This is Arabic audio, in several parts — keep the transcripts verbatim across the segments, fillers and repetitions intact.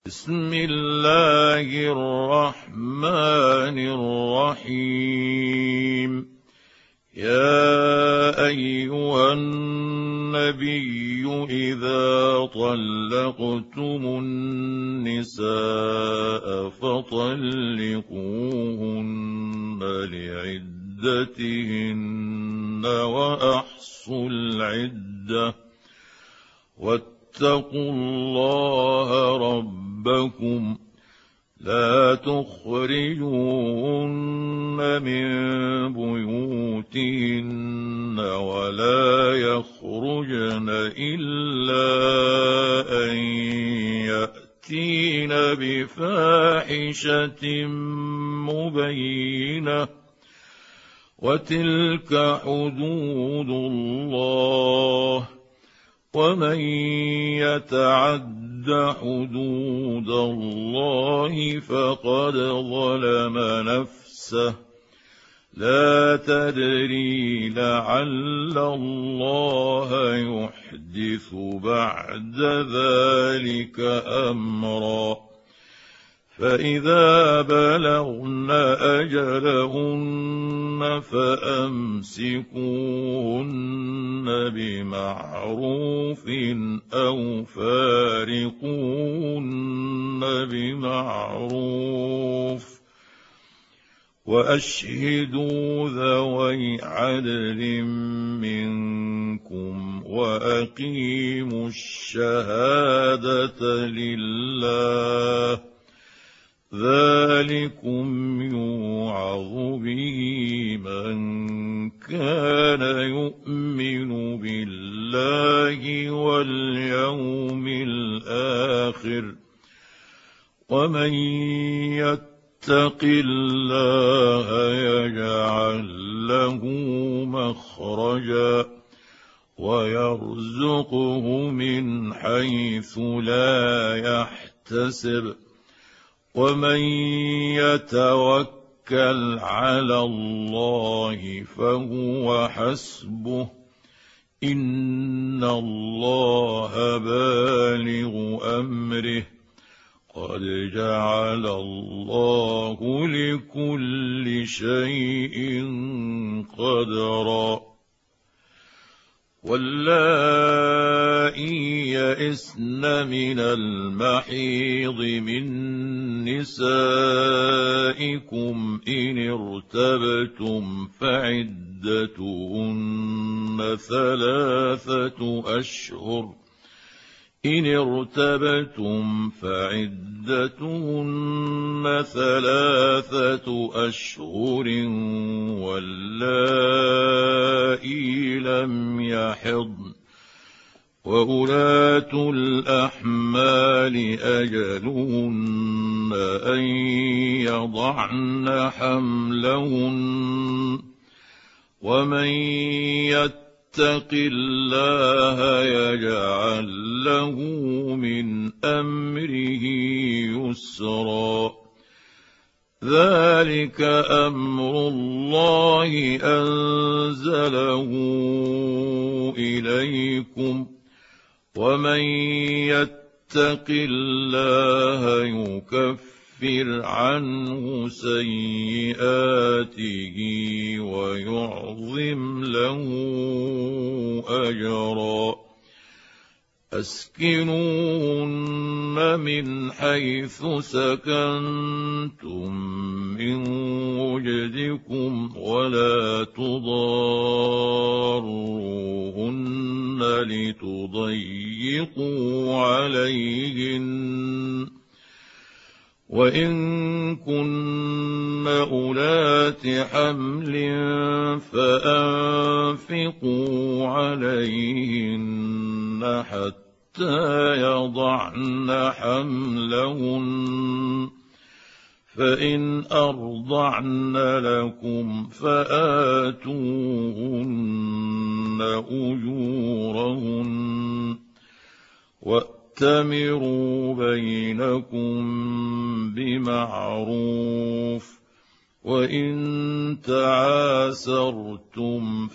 بسم الله الرحمن الرحيم. يا أيها النبي إذا طلقتم النساء فطلقوهن لعدتهن وأحصوا العدة واتقوا الله ربكم لا تخرجوهن من بيوتهن ولا يخرجن إلا أن يأتين بفاحشة مبينة وتلك حدود الله ومن يتعد حدود الله فقد ظلم نفسه لا تدري لعل الله يحدث بعد ذلك أمرا. فإذا بلغن أجلهن فأمسكوهن بمعروف أو فارقوهن بمعروف وأشهدوا ذوي عدل منكم وأقيموا الشهادة لله ذلكم يوعظ به من كان يؤمن بالله واليوم الآخر ومن يتق الله يجعل له مخرجا ويرزقه من حيث لا يحتسب ومن يتوكل على الله فهو حسبه إن الله بالغ أمره قد جعل الله لكل شيء قدرا. واللائي يئسن من المحيض من نسائكم إن ارتبتم فعدتهن ثلاثة أشهر إن ارتبتم فعدتهن ثلاثة أشهر واللائي لم يحضن وأولاة الأحمال أجلهن أن يضعن حملهن ومن يتق اتق الله يجعل له من أمره يسرا. ذلك أمر الله أنزله إليكم ومن يتق الله يكفر عنه سيئاته ويعظم له أجرا. أسكنوهن من حيث سكنتم من وجدكم ولا تضاروهن لتضيقوا عليهن وإن كن أولات حمل فأنفقوا عليهن حتى يضعن حملهن فإن أرضعن لكم فآتوهن أجورهن وَأْتَمِرُوا بَيْنَكُم بِمَعْرُوفٍ وَإِن تَعَاسَرْتُمْ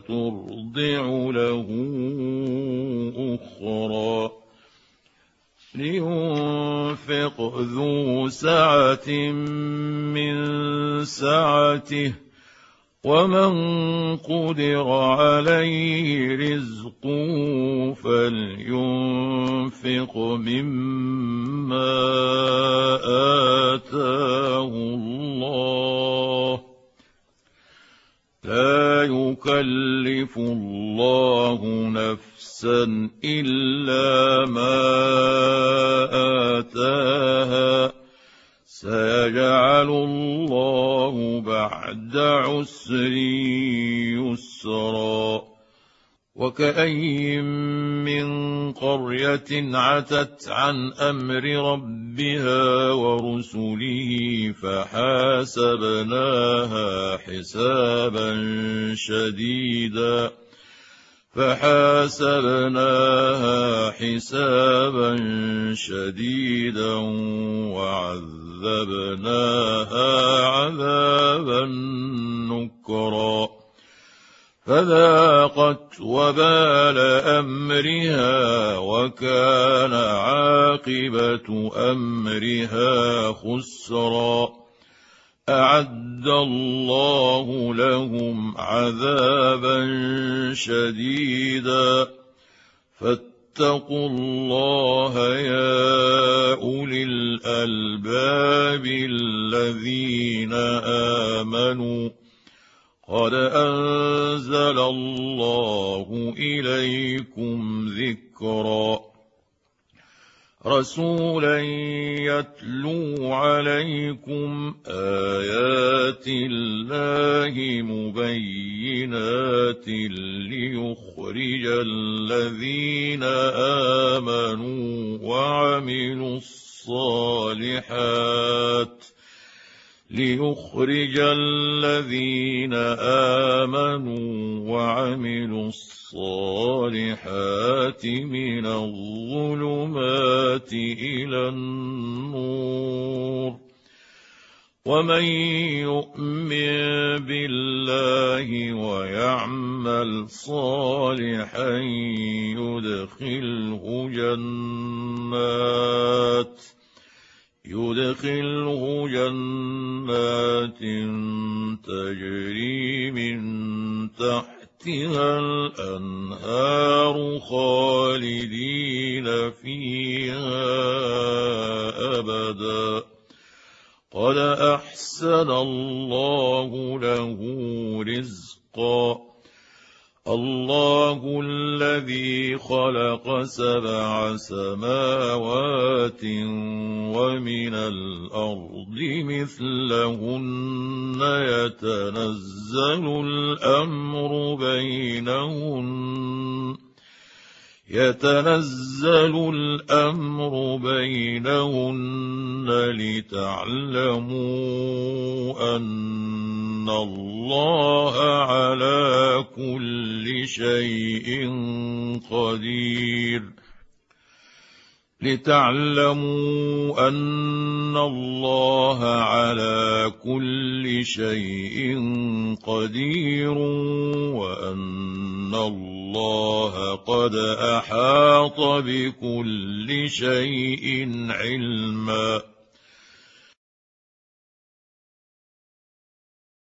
فَسَتُرْضِعُ لَهُ أُخْرَىٰ لينفق ذو سعة من سعته ومن قدر عليه رزقه فلينفق مما آتاه الله لا يكلف الله نفسا إلا ما آتاها سيجعل الله بعد عسر يسرا وكأين من قرية عتت عن أمر ربها ورسله فحاسبناها حسابا شديدا فحاسبناها حسابا شديدا وعذبناها عذابا نكرا فذاقت وبال أمرها وكان عاقبة أمرها خسرا أعد الله لهم عذابا شديدا فاتقوا الله يا أولي الألباب الذين آمنوا قد أنزل الله إليكم ذكرا رسولا يتلو عليكم آيات الله مبينات ليخرج الذين آمنوا وعملوا الصالحات ليخرج الذين آمنوا وعملوا الصالحات من الظلمات إلى النور ومن يؤمن بالله ويعمل صالحا يدخله جنات يدخله جنات تجري من تحتها الأنهار خالدين فيها أبدا قد أحسن الله له رزقا الله الذي خلق سبع سماوات ومن الأرض مثلهن يتنزل الأمر بينهن يتنزل الأمر بينهن لتعلموا أن الله على كل شيء قدير لتعلموا أن الله على كل شيء قدير وأن الله قد أحاط بكل شيء علما